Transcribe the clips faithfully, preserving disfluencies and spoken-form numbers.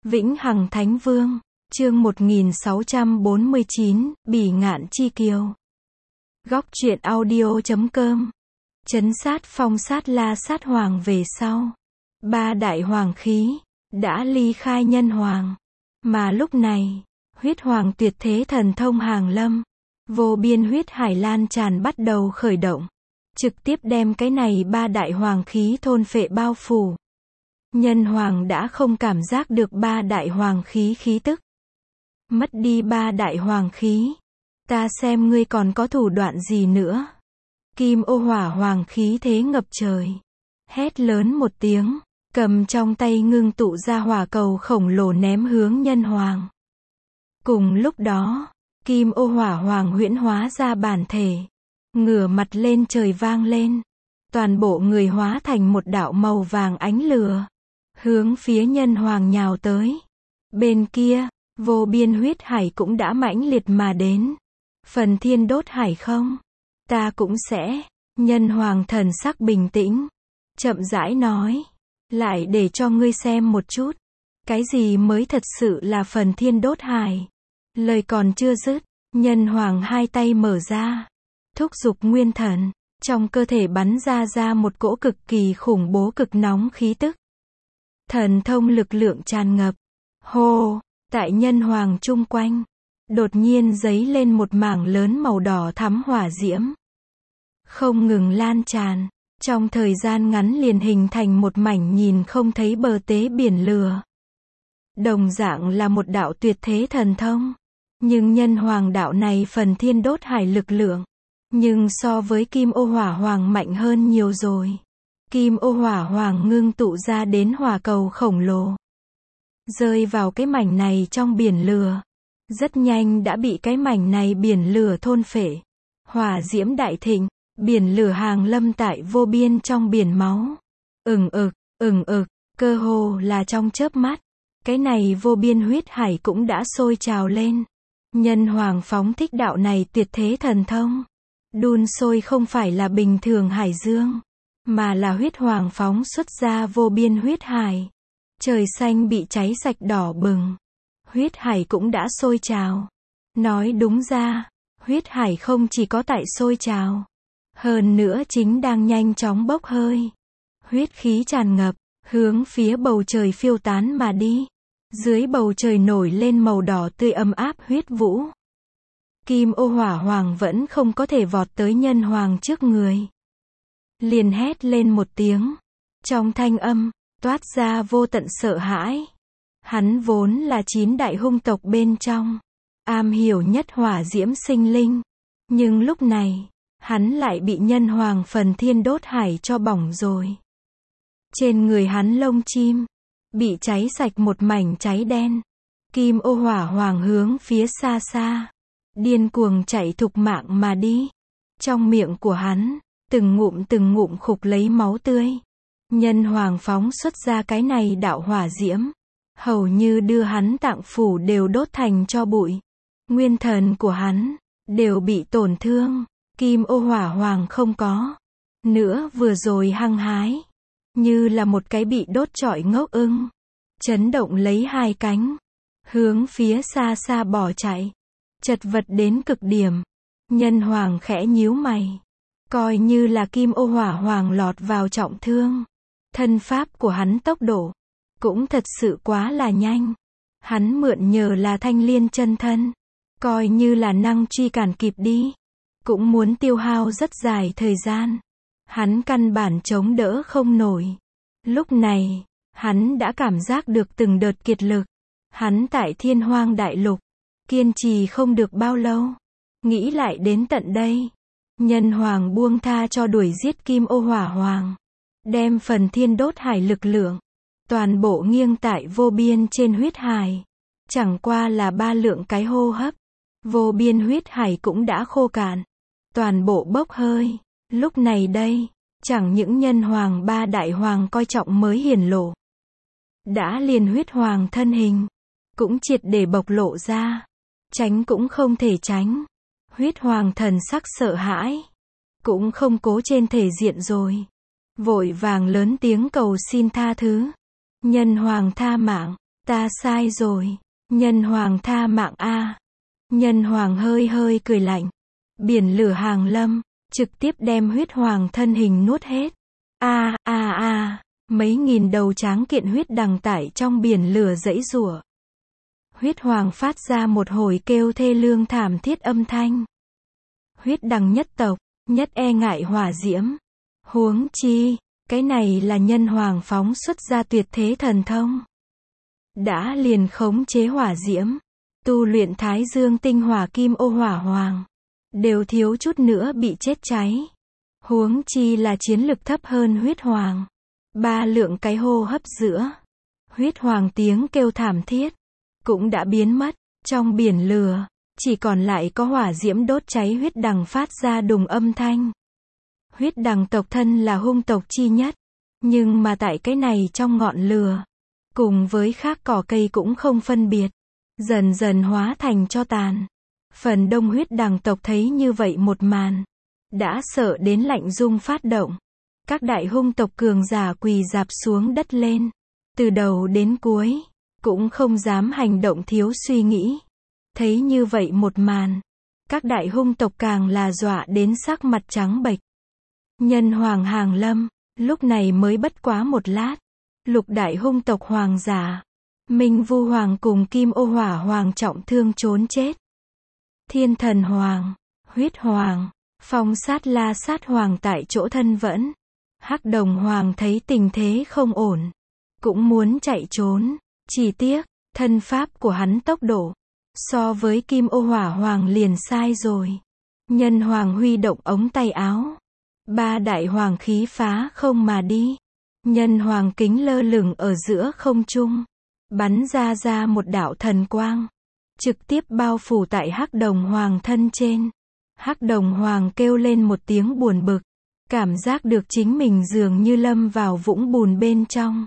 Vĩnh Hằng Thánh Vương, chương một nghìn sáu trăm bốn mươi chín, Bỉ Ngạn Chi Kiều. Góc truyện audio chấm com. Chấn sát phong sát la sát hoàng về sau. Ba đại hoàng khí, đã ly khai nhân hoàng. Mà lúc này, huyết hoàng tuyệt thế thần thông hàng lâm. Vô biên huyết hải lan tràn bắt đầu khởi động. Trực tiếp đem cái này ba đại hoàng khí thôn phệ bao phủ. Nhân hoàng đã không cảm giác được ba đại hoàng khí khí tức. Mất đi ba đại hoàng khí. Ta xem ngươi còn có thủ đoạn gì nữa. Kim ô hỏa hoàng khí thế ngập trời. Hét lớn một tiếng, cầm trong tay ngưng tụ ra hỏa cầu khổng lồ ném hướng nhân hoàng. Cùng lúc đó, kim ô hỏa hoàng huyễn hóa ra bản thể. Ngửa mặt lên trời vang lên. Toàn bộ người hóa thành một đạo màu vàng ánh lửa. Hướng phía nhân hoàng nhào tới. Bên kia, vô biên huyết hải cũng đã mãnh liệt mà đến. Phần thiên đốt hải không? Ta cũng sẽ. Nhân hoàng thần sắc bình tĩnh. Chậm rãi nói. Lại để cho ngươi xem một chút. Cái gì mới thật sự là phần thiên đốt hải? Lời còn chưa dứt. Nhân hoàng hai tay mở ra. Thúc giục nguyên thần. Trong cơ thể bắn ra ra một cỗ cực kỳ khủng bố cực nóng khí tức. Thần thông lực lượng tràn ngập. Hô, tại nhân hoàng chung quanh, đột nhiên giấy lên một mảng lớn màu đỏ thắm hỏa diễm. Không ngừng lan tràn, trong thời gian ngắn liền hình thành một mảnh nhìn không thấy bờ tế biển lửa. Đồng dạng là một đạo tuyệt thế thần thông. Nhưng nhân hoàng đạo này phần thiên đốt hải lực lượng. Nhưng so với kim ô hỏa hoàng mạnh hơn nhiều rồi. Kim ô hỏa hoàng ngưng tụ ra đến hỏa cầu khổng lồ. Rơi vào cái mảnh này trong biển lửa. Rất nhanh đã bị cái mảnh này biển lửa thôn phệ. Hỏa diễm đại thịnh, biển lửa hàng lâm tại vô biên trong biển máu. Ừng ực, ừng ực, cơ hồ là trong chớp mắt. Cái này vô biên huyết hải cũng đã sôi trào lên. Nhân hoàng phóng thích đạo này tuyệt thế thần thông. Đun sôi không phải là bình thường hải dương. Mà là huyết hoàng phóng xuất ra vô biên huyết hải. Trời xanh bị cháy sạch đỏ bừng. Huyết hải cũng đã sôi trào. Nói đúng ra, huyết hải không chỉ có tại sôi trào. Hơn nữa chính đang nhanh chóng bốc hơi. Huyết khí tràn ngập, hướng phía bầu trời phiêu tán mà đi. Dưới bầu trời nổi lên màu đỏ tươi ấm áp huyết vũ. Kim ô hỏa hoàng vẫn không có thể vọt tới nhân hoàng trước người. Liền hét lên một tiếng. Trong thanh âm, toát ra vô tận sợ hãi. Hắn vốn là chín đại hung tộc bên trong. Am hiểu nhất hỏa diễm sinh linh. Nhưng lúc này, hắn lại bị nhân hoàng phần thiên đốt hải cho bỏng rồi. Trên người hắn lông chim, bị cháy sạch một mảnh cháy đen. Kim ô hỏa hoàng hướng phía xa xa. Điên cuồng chạy thục mạng mà đi. Trong miệng của hắn, từng ngụm từng ngụm khục lấy máu tươi. Nhân hoàng phóng xuất ra cái này đạo hỏa diễm. Hầu như đưa hắn tạng phủ đều đốt thành cho bụi. Nguyên thần của hắn, đều bị tổn thương. Kim ô hỏa hoàng không có. Nữa vừa rồi hăng hái. Như là một cái bị đốt trọi ngốc ưng. Chấn động lấy hai cánh. Hướng phía xa xa bỏ chạy. Chật vật đến cực điểm. Nhân hoàng khẽ nhíu mày. Coi như là kim ô hỏa hoàng lọt vào trọng thương. Thân pháp của hắn tốc độ. Cũng thật sự quá là nhanh. Hắn mượn nhờ là thanh liên chân thân. Coi như là năng truy cản kịp đi. Cũng muốn tiêu hao rất dài thời gian. Hắn căn bản chống đỡ không nổi. Lúc này, hắn đã cảm giác được từng đợt kiệt lực. Hắn tại thiên hoang đại lục. Kiên trì không được bao lâu. Nghĩ lại đến tận đây. Nhân hoàng buông tha cho đuổi giết kim ô hỏa hoàng. Đem phần thiên đốt hải lực lượng. Toàn bộ nghiêng tại vô biên trên huyết hải. Chẳng qua là ba lượng cái hô hấp. Vô biên huyết hải cũng đã khô cạn. Toàn bộ bốc hơi. Lúc này đây, chẳng những nhân hoàng ba đại hoàng coi trọng mới hiển lộ. Đã liền huyết hoàng thân hình. Cũng triệt để bộc lộ ra. Tránh cũng không thể tránh. Huyết hoàng thần sắc sợ hãi. Cũng không cố trên thể diện rồi. Vội vàng lớn tiếng cầu xin tha thứ. Nhân hoàng tha mạng. Ta sai rồi. Nhân hoàng tha mạng a. Nhân hoàng hơi hơi cười lạnh. Biển lửa hàng lâm, trực tiếp đem huyết hoàng thân hình nuốt hết. A a a, mấy nghìn đầu tráng kiện huyết đằng tại trong biển lửa giãy giụa. Huyết hoàng phát ra một hồi kêu thê lương thảm thiết âm thanh. Huyết đằng nhất tộc, nhất e ngại hỏa diễm. Huống chi, cái này là nhân hoàng phóng xuất ra tuyệt thế thần thông. Đã liền khống chế hỏa diễm, tu luyện thái dương tinh hỏa kim ô hỏa hoàng, đều thiếu chút nữa bị chết cháy. Huống chi là chiến lực thấp hơn huyết hoàng. Ba lượng cái hô hấp giữa, huyết hoàng tiếng kêu thảm thiết, cũng đã biến mất, trong biển lửa, chỉ còn lại có hỏa diễm đốt cháy huyết đằng phát ra đùng âm thanh. Huyết đằng tộc thân là hung tộc chi nhất, nhưng mà tại cái này trong ngọn lửa, cùng với khác cỏ cây cũng không phân biệt, dần dần hóa thành tro tàn. Phần đông huyết đằng tộc thấy như vậy một màn, đã sợ đến lạnh rung phát động. Các đại hung tộc cường giả quỳ rạp xuống đất lên, từ đầu đến cuối, cũng không dám hành động thiếu suy nghĩ. Thấy như vậy một màn, các đại hung tộc càng là dọa đến sắc mặt trắng bệch. Nhân hoàng hàng lâm, lúc này mới bất quá một lát. Lục đại hung tộc hoàng giả, Minh Vu Hoàng cùng Kim Ô Hỏa Hoàng trọng thương trốn chết. Thiên Thần Hoàng, Huyết Hoàng, Phong Sát La Sát Hoàng tại chỗ thân vẫn. Hắc Đồng Hoàng thấy tình thế không ổn, cũng muốn chạy trốn, chỉ tiếc, thân pháp của hắn tốc độ, so với Kim Ô Hỏa Hoàng liền sai rồi. Nhân Hoàng huy động ống tay áo, ba đại hoàng khí phá không mà đi. Nhân hoàng kính lơ lửng ở giữa không trung, bắn ra ra một đạo thần quang, trực tiếp bao phủ tại Hắc Đồng Hoàng thân trên. Hắc Đồng Hoàng kêu lên một tiếng buồn bực, cảm giác được chính mình dường như lâm vào vũng bùn bên trong.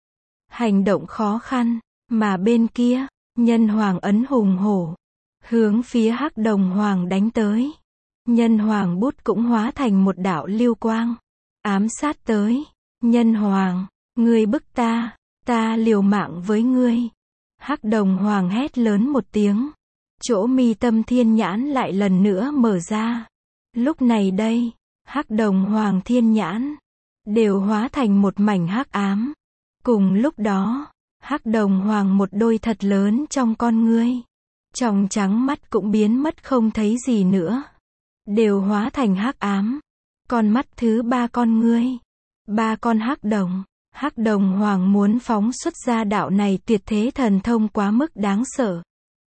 Hành động khó khăn, mà bên kia, nhân hoàng ấn hùng hổ, hướng phía Hắc Đồng Hoàng đánh tới. Nhân hoàng bút cũng hóa thành một đạo lưu quang, ám sát tới. Nhân hoàng, ngươi bức ta, ta liều mạng với ngươi. Hắc Đồng Hoàng hét lớn một tiếng, chỗ mi tâm thiên nhãn lại lần nữa mở ra. Lúc này đây, Hắc Đồng Hoàng thiên nhãn đều hóa thành một mảnh hắc ám. Cùng lúc đó, Hắc Đồng Hoàng một đôi thật lớn trong con ngươi, tròng trắng mắt cũng biến mất không thấy gì nữa, đều hóa thành hắc ám. Con mắt thứ ba con ngươi, ba con hắc đồng, Hắc Đồng Hoàng muốn phóng xuất ra đạo này tuyệt thế thần thông quá mức đáng sợ.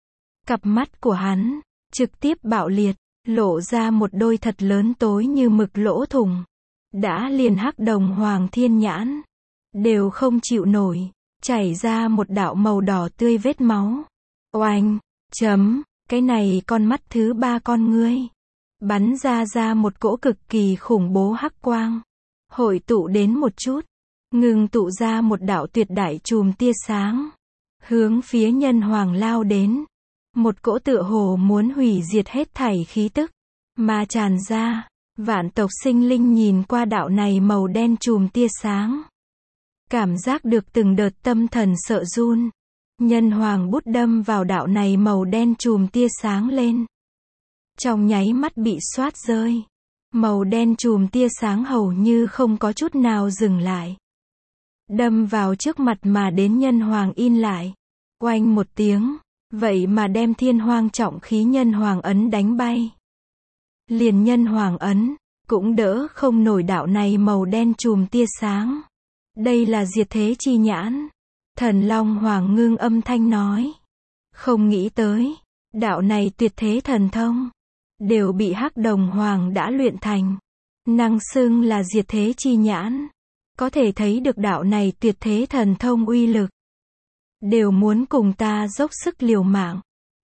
Cặp mắt của hắn trực tiếp bạo liệt, lộ ra một đôi thật lớn tối như mực lỗ thủng. Đã liền Hắc Đồng Hoàng thiên nhãn đều không chịu nổi, chảy ra một đạo màu đỏ tươi vết máu. Oanh, chấm, cái này con mắt thứ ba con ngươi, bắn ra ra một cỗ cực kỳ khủng bố hắc quang, hội tụ đến một chút, ngừng tụ ra một đạo tuyệt đại chùm tia sáng, hướng phía nhân hoàng lao đến. Một cỗ tựa hồ muốn hủy diệt hết thảy khí tức mà tràn ra. Vạn tộc sinh linh nhìn qua đạo này màu đen chùm tia sáng, cảm giác được từng đợt tâm thần sợ run. Nhân hoàng bút đâm vào đạo này màu đen chùm tia sáng lên, trong nháy mắt bị xoát rơi. Màu đen chùm tia sáng hầu như không có chút nào dừng lại, đâm vào trước mặt mà đến nhân hoàng in lại. Oanh một tiếng, vậy mà đem thiên hoang trọng khí nhân hoàng ấn đánh bay. Liền nhân hoàng ấn cũng đỡ không nổi đạo này màu đen chùm tia sáng. Đây là diệt thế chi nhãn. Thần Long Hoàng ngưng âm thanh nói, không nghĩ tới, đạo này tuyệt thế thần thông đều bị Hắc Đồng Hoàng đã luyện thành, năng xưng là diệt thế chi nhãn. Có thể thấy được đạo này tuyệt thế thần thông uy lực, đều muốn cùng ta dốc sức liều mạng.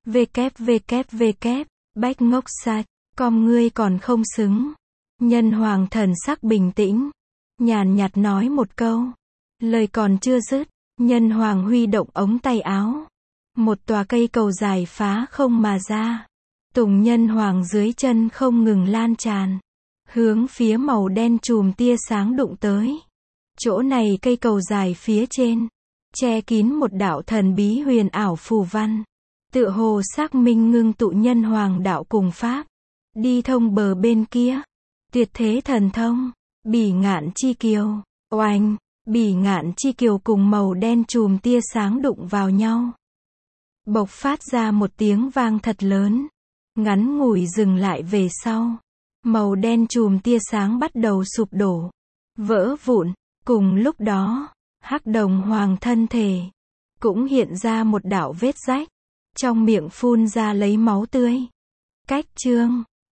www bách ngốc sạch com ngươi còn không xứng. Nhân hoàng thần sắc bình tĩnh, nhàn nhạt nói một câu, lời còn chưa dứt, nhân hoàng huy động ống tay áo, một tòa cây cầu dài phá không mà ra. Tùng nhân hoàng dưới chân không ngừng lan tràn, hướng phía màu đen chùm tia sáng đụng tới. Chỗ này cây cầu dài phía trên, che kín một đạo thần bí huyền ảo phù văn. Tựa hồ xác minh ngưng tụ nhân hoàng đạo cùng pháp. Đi thông bờ bên kia. Tuyệt thế thần thông. Bỉ ngạn chi kiều. Oanh, bỉ ngạn chi kiều cùng màu đen chùm tia sáng đụng vào nhau. Bộc phát ra một tiếng vang thật lớn. Ngắn ngủi dừng lại về sau. Màu đen chùm tia sáng bắt đầu sụp đổ. Vỡ vụn. Cùng lúc đó, hắc đồng hoàng thân thể. Cũng hiện ra một đạo vết rách. Trong miệng phun ra lấy máu tươi. Cách chương